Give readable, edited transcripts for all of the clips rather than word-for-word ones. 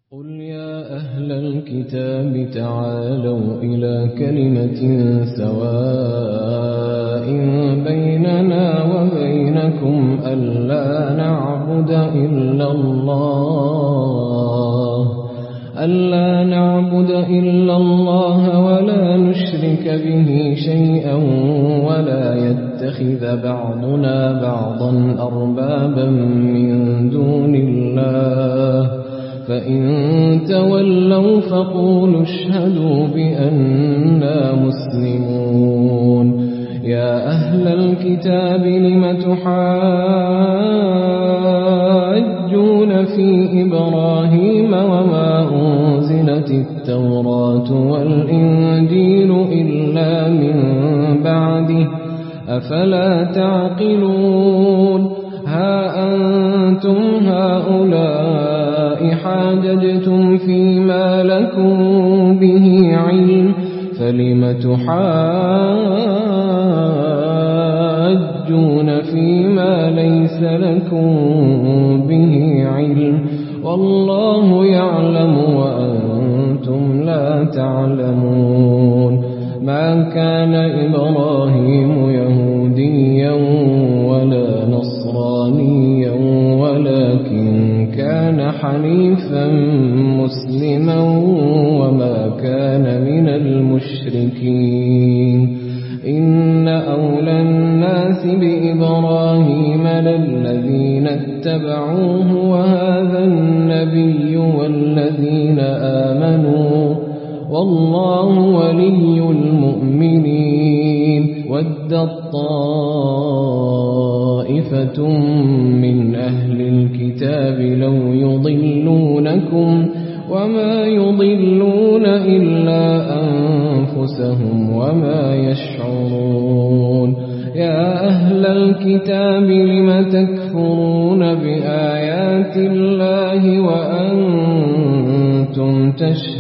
قل يا أهل الكتاب تعالوا إلى كلمة سواء بيننا وبينكم ألا نعبد إلا الله ولا نشرك به شيئا ولا يتخذ بعضنا بعضا أربابا من دون الله فإن تولوا فقولوا اشهدوا بأننا مسلمون. يا أهل الكتاب لم تحاجون في إبراهيم وما أنزلت التوراة والإنجيل إلا من بعده أفلا تعقلون. ها أنتم هؤلاء حاججتم فيما لكم به علم فلم تحاجون فيما ليس لكم به علم والله يعلم وأنتم لا تعلمون. ما كان إبراهيم يهوديا ولا نصرانيا ولكن كان حنيفا مسلما وما كان من المشركين. إن أولى الناس بإبراهيم للذين اتبعوه وهذا النبي والذين آمنوا والله ولي المؤمنين. ودت طائفة من أهل الكتاب لو يضلونكم وما يضلون إلا أنفسهم وما يشعرون. يا أهل الكتاب لم تكفرون بآيات الله وأنتم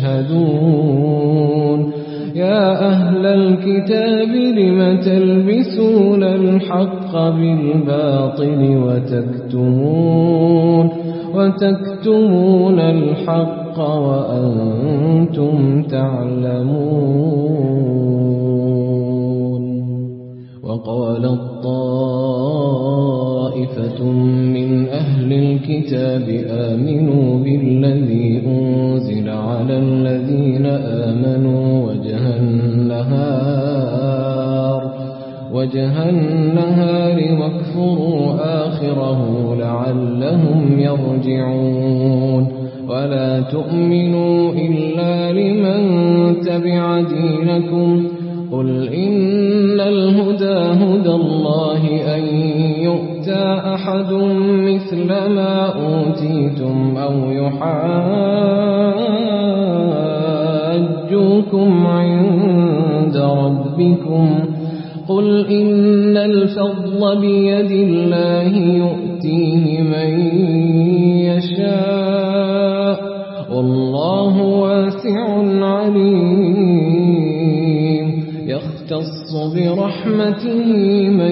تشهدون. يا أهل الكتاب لم تلبسون الحق بالباطل وتكتمون الحق وأنتم تعلمون. وقالت طائفة من أهل الكتاب آمنوا بالذي أنزل على الذين آمنوا وجه النهار واكفروا آخره لعلهم يرجعون. ولا تؤمنوا إلا لمن تبع دينكم قل إن الهدى هدى الله أن يؤتى أحد مثل ما أوتيتم أو يحاجوكم عند ربكم قل إن الفضل بيد الله يؤتيه من يشاء والله واسع عليم. يختص برحمته من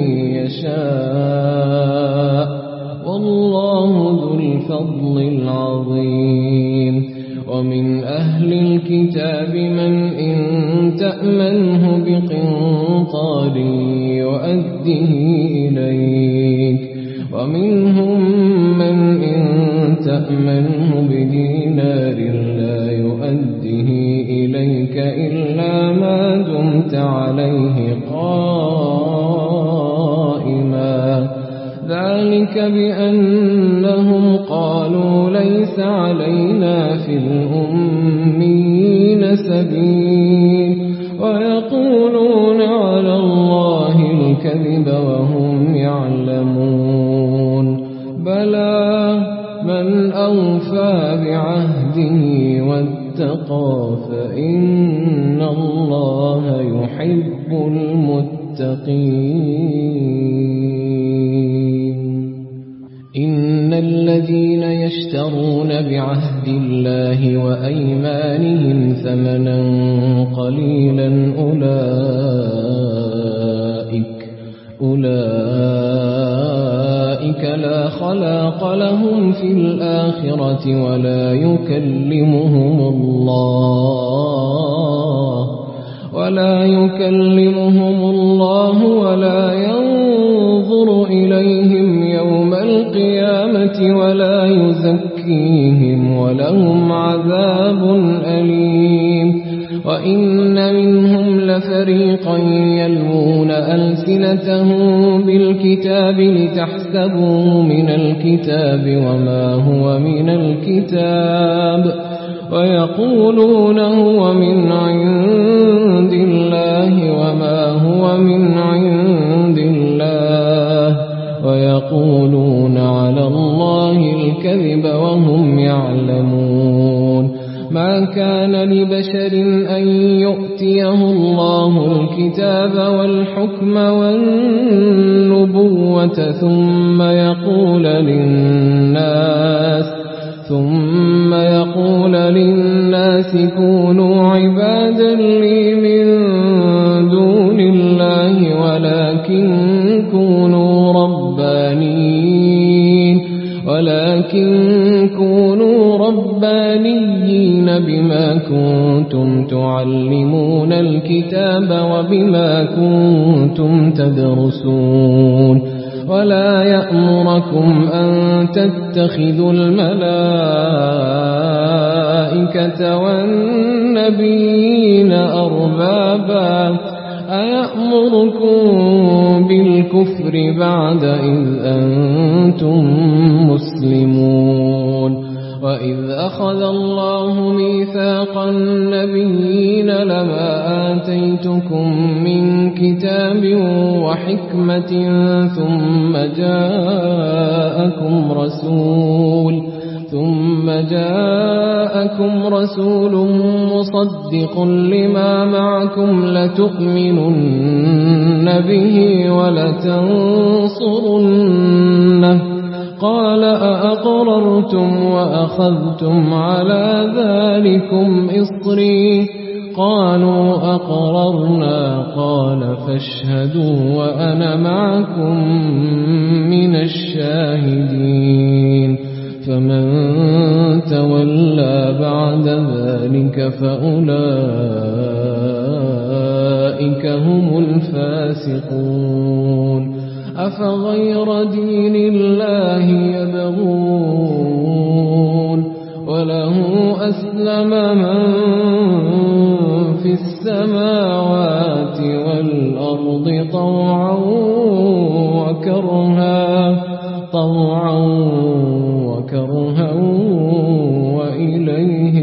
يشاء والله ذو الفضل العظيم. ومن أهل الكتاب من إن تأمنه بقنطار يؤده إليك ومنهم من إن تأمنه بدينار لا يؤده إليك إلا ما دمت عليه قائما ذلك بأنهم قالوا ليس علينا في الأمين سبيل ويقولون على الله الكذب وهم يعلمون. بلى من أوفى بعهده واتقى فإن الله يحب المتقين. إن الذين يشترون بعهد الله وأيمانهم ثمنا قليلا أولئك لا خلاق لهم في الآخرة ولا يكلمهم الله ولا ينظر إليهم يوم القيامة ولا يزكيهم ولهم عذاب أليم. وإن منهم لفريقا يلوون ألسنتهم بالكتاب لتحسبوه من الكتاب وما هو من الكتاب ويقولون هو من عند الله وما هو من عند الله ويقولون على الله الكذب وهم يعلمون. ما كان لبشر أن يؤتيه الله الكتاب والحكم والنبوة ثم يقول للناس كونوا عبادا لي من دون الله ولكن كونوا ربانيين بما كنتم تعلمون الكتاب وبما كنتم تدرسون. ولا يأمركم أن تتخذوا الملائكة والنبيين أربابا أيأمركم بالكفر بعد إذ أنتم مسلمون. وإذ أخذ الله ميثاق النبيين لما آتيتكم من كتاب وحكمة ثم جاءكم رسول مصدق لما معكم لتؤمنن به ولتنصرنه قال أأقررتم وأخذتم على ذلكم إصري قالوا أقررنا قال فاشهدوا وأنا معكم من الشاهدين. فمن تولى بعد ذلك فأولئك هم الفاسقون. أفغير دين الله يبغون وله أسلم من في السماوات والأرض طوعا وكرها وإليه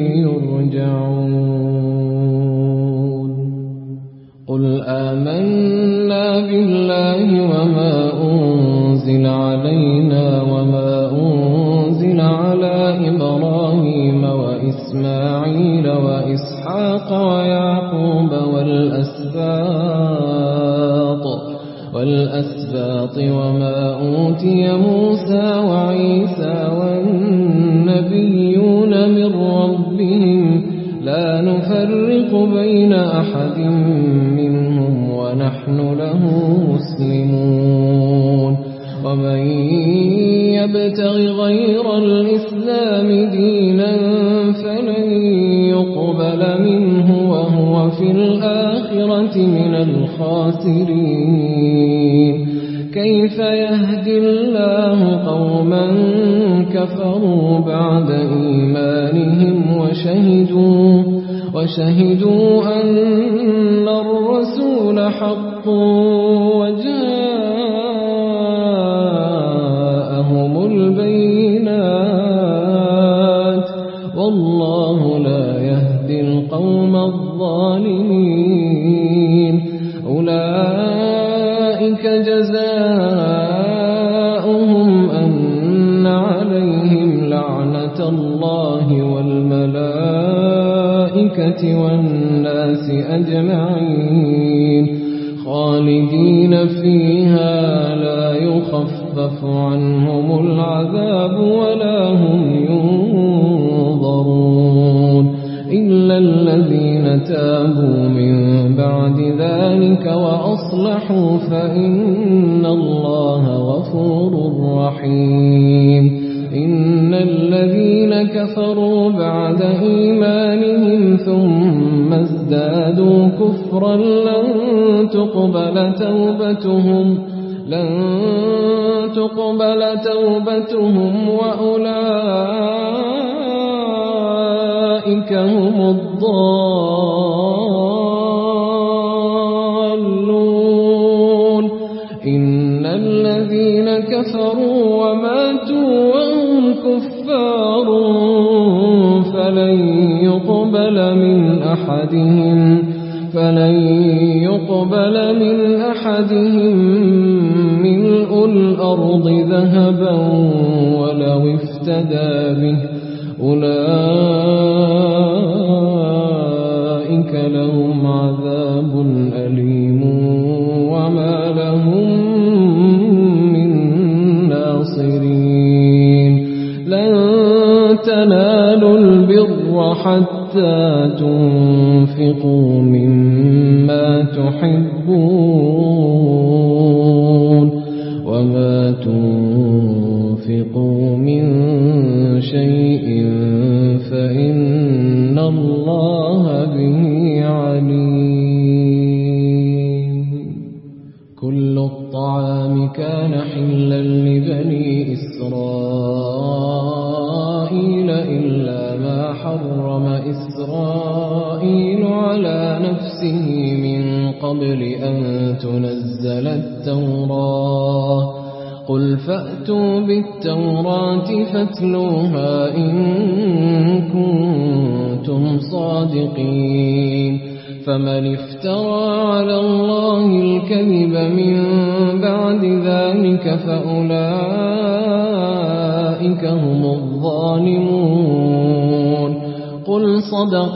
يرجعون. قل آمنا بالله وما أنزل علينا وما أنزل على إبراهيم وإسماعيل وإسحاق ويعقوب والأسباط وما أوتي موسى وعيسى والنبيون من ربهم لا نفرق بين أحد منهم ونحن له مسلمون. ومن يبتغ غير الإسلام دينا فلن يقبل منه وهو في الآخرة من الخاسرين. كيف يهدي الله قوما كفروا بعد إيمانهم وشهدوا أن الرسول حق وجاءهم البينات والله لا يهدي القوم الظالمين. أولئك جزاؤهم أن عليهم لعنة الله والملائكة والناس أجمعين خالدين فيها لا يخفف عنهم العذاب ولا هم ينظرون إلا الذين تابوا من بعد ذلك وأصلحوا فإن الله غفور رحيم. إن الذين كفروا بعد إيمانهم ثم ازدادوا كفرا لن تقبل توبتهم وأولئك هم الضالون. إن الذين كفروا وماتوا وهم كفار فلن يقبل من أحدهم ملء الأرض ذهبا ولو افتدى به أولئك لهم عذاب أليم وما لهم من ناصرين. لن تنالوا البر حتى تنفقوا مما تحبون وما تنفقوا من شيء فإن الله به عليم. كل الطعام كان حلا لبني إسرائيل إلا ما حرم إسرائيل على نفسه من قبل أن تنزل التوراة. قل فأتوا بالتوراة فاتلوها إن كنتم صادقين. فمن افترى على الله الكذب من بعد ذلك فأولئك هم الظالمون. قل صدق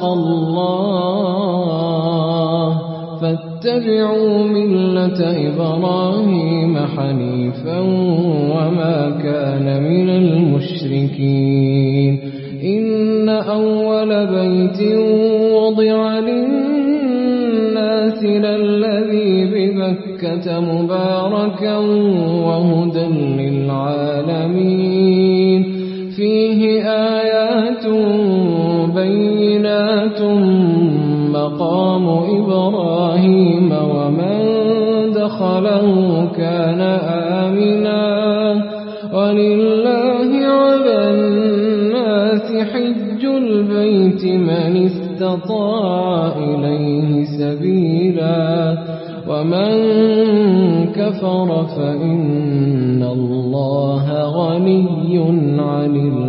الله فاتبعوا ملة إبراهيم حنيفا وما كان من المشركين. إن أول بيت وضع للناس للذي ببكة مباركا وهدى للعالمين. فيه آيات بينات مقام إبراهيم ومن دخله كان آمنا ولله على الناس حج البيت من استطاع إليه سبيلا ومن كفر فإن الله غني عن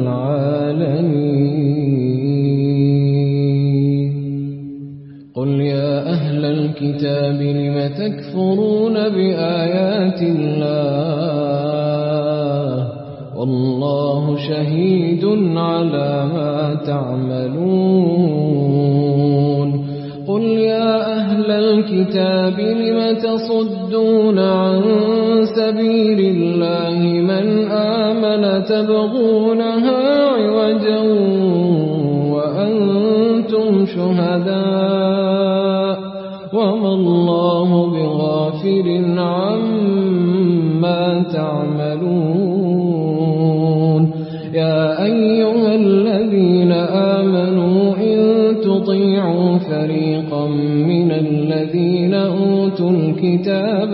العالمين. قل يا أهل الكتاب لم تكفرون بآيات الله والله شهيد على ما تعملون. قل يا أهل الكتاب لم تصدون عن سبيل الله من آمن تبغونها عوجا وأنتم شهداء وما الله بغافل عما تعملون. يا أيها الذين آمنوا إن تطيعوا فريقا من الذين أوتوا الكتاب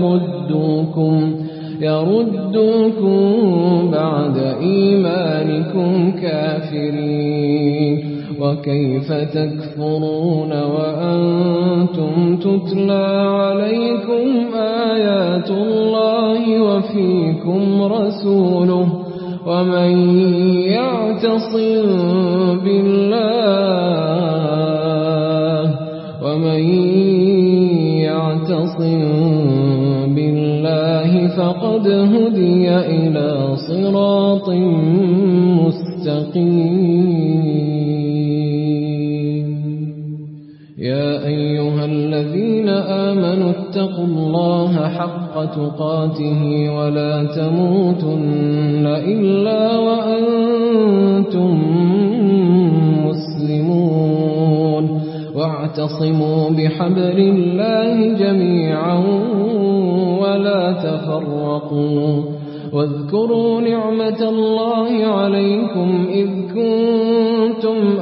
يردوكم بعد إيمانكم كافرين. وكيف تكفرون وأنتم تتلى عليكم آيات الله وفيكم رسوله ومن يعتصم بالله فقد هدي إلى صراط مستقيم. يا أيها الذين آمنوا اتقوا الله حق تقاته ولا تموتن إلا وأنتم مسلمون. واعتصموا بحبل الله جميعا ولا تفرقوا واذكروا نعمة الله عليكم إذ كنتم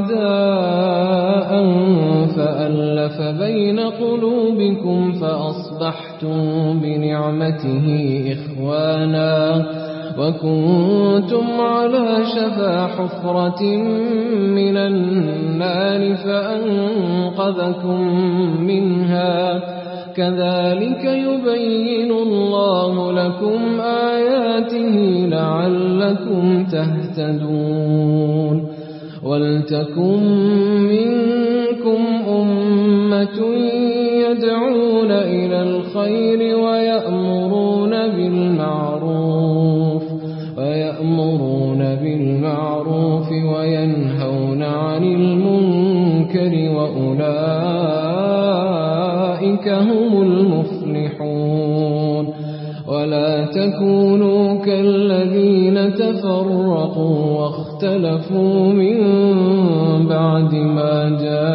أعداء فألف بين قلوبكم فأصبحتم بنعمته إخوانا وكنتم على شفا حفرة من النار فأنقذكم منها كذلك يبين الله لكم آياته لعلكم تهتدون ولتكن منكم أمة يدعون إلى الخير ويأمرون بالمعروف وينهون عن المنكر وأولئك هم المفلحون ولا تكونوا كالذين تفرقوا واختلفوا من بعد ما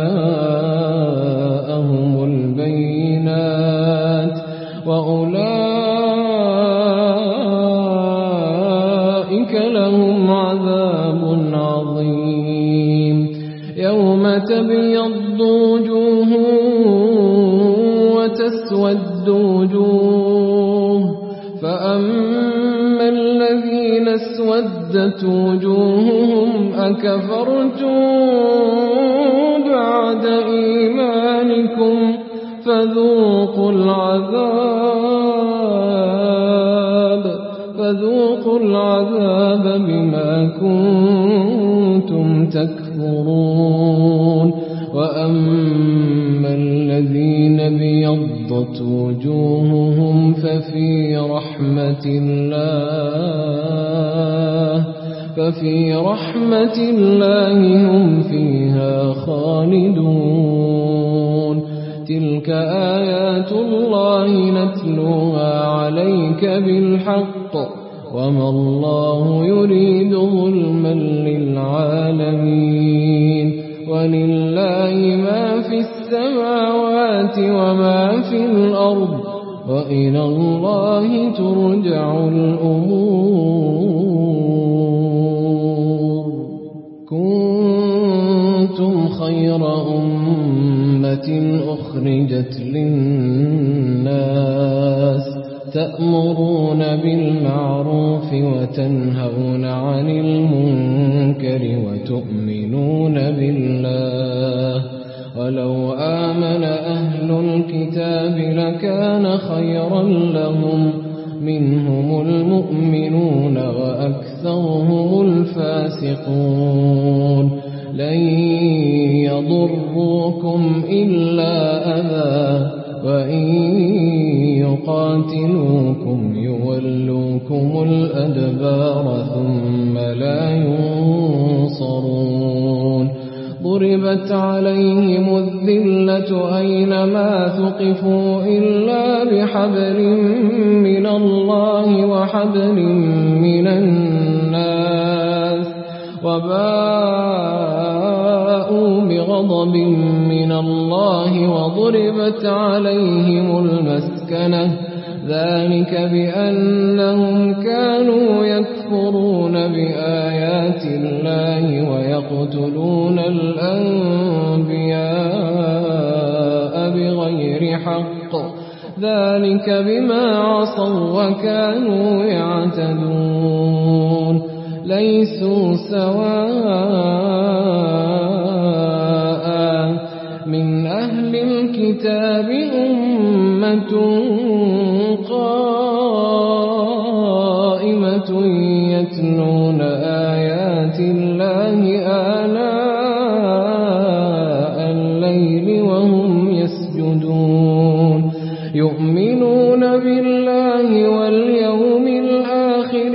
جاءهم البينات وأولئك لهم عذاب عظيم يوم تبيض وجوه وتسود وجوه فأما الذين اسودت وجوههم أكفرتم بعد إيمانكم فذوقوا العذاب بما كنتم تكفرون وأما الذين بيضت وجوههم ففي رحمة الله هم فيها خالدون تلك آيات الله نتلوها عليك بالحق وما الله يريد ظلما للعالمين ولله ما في السماوات وما في الأرض وإلى الله ترجع الأمور كنتم خير أمة أخرجت للناس تأمرون بالمعروف وتنهون عن المنكر وتؤمنون بالله ولو آمن أهل الكتاب لكان خيرا لهم منهم المؤمنون وأكثرهم الفاسقون لن يضروكم إلا أذى وإن يقاتلوكم يولوكم الأدبار ثم لا ينصرون ضربت عليهم الذلة أينما ثقفوا إلا بحبل من الله وحبل من الناس وباءوا بغضب من الله وضربت عليهم المسكنة ذلك بأنهم كانوا يكفرون بآيات الله ويقتلون الأنبياء بغير حق ذلك بما عصوا وكانوا يعتدون ليسوا سواء من أهل الكتاب أمة قائمة يتلون آيات الله آناء الليل وهم يسجدون يؤمنون بالله واليوم الآخر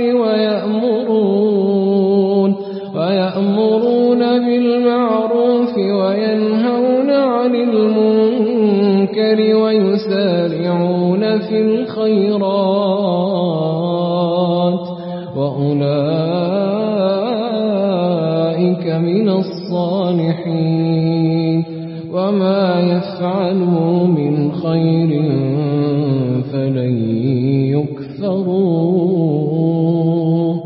ويأمرون بالمعروف وينهون عن المنكر ويسارعون في الخيرات وأولئك من الصالحين وما يفعلوا من خير فلن يكفروه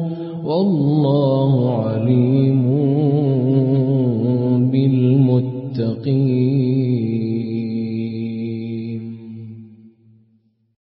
والله عليم بالمتقين.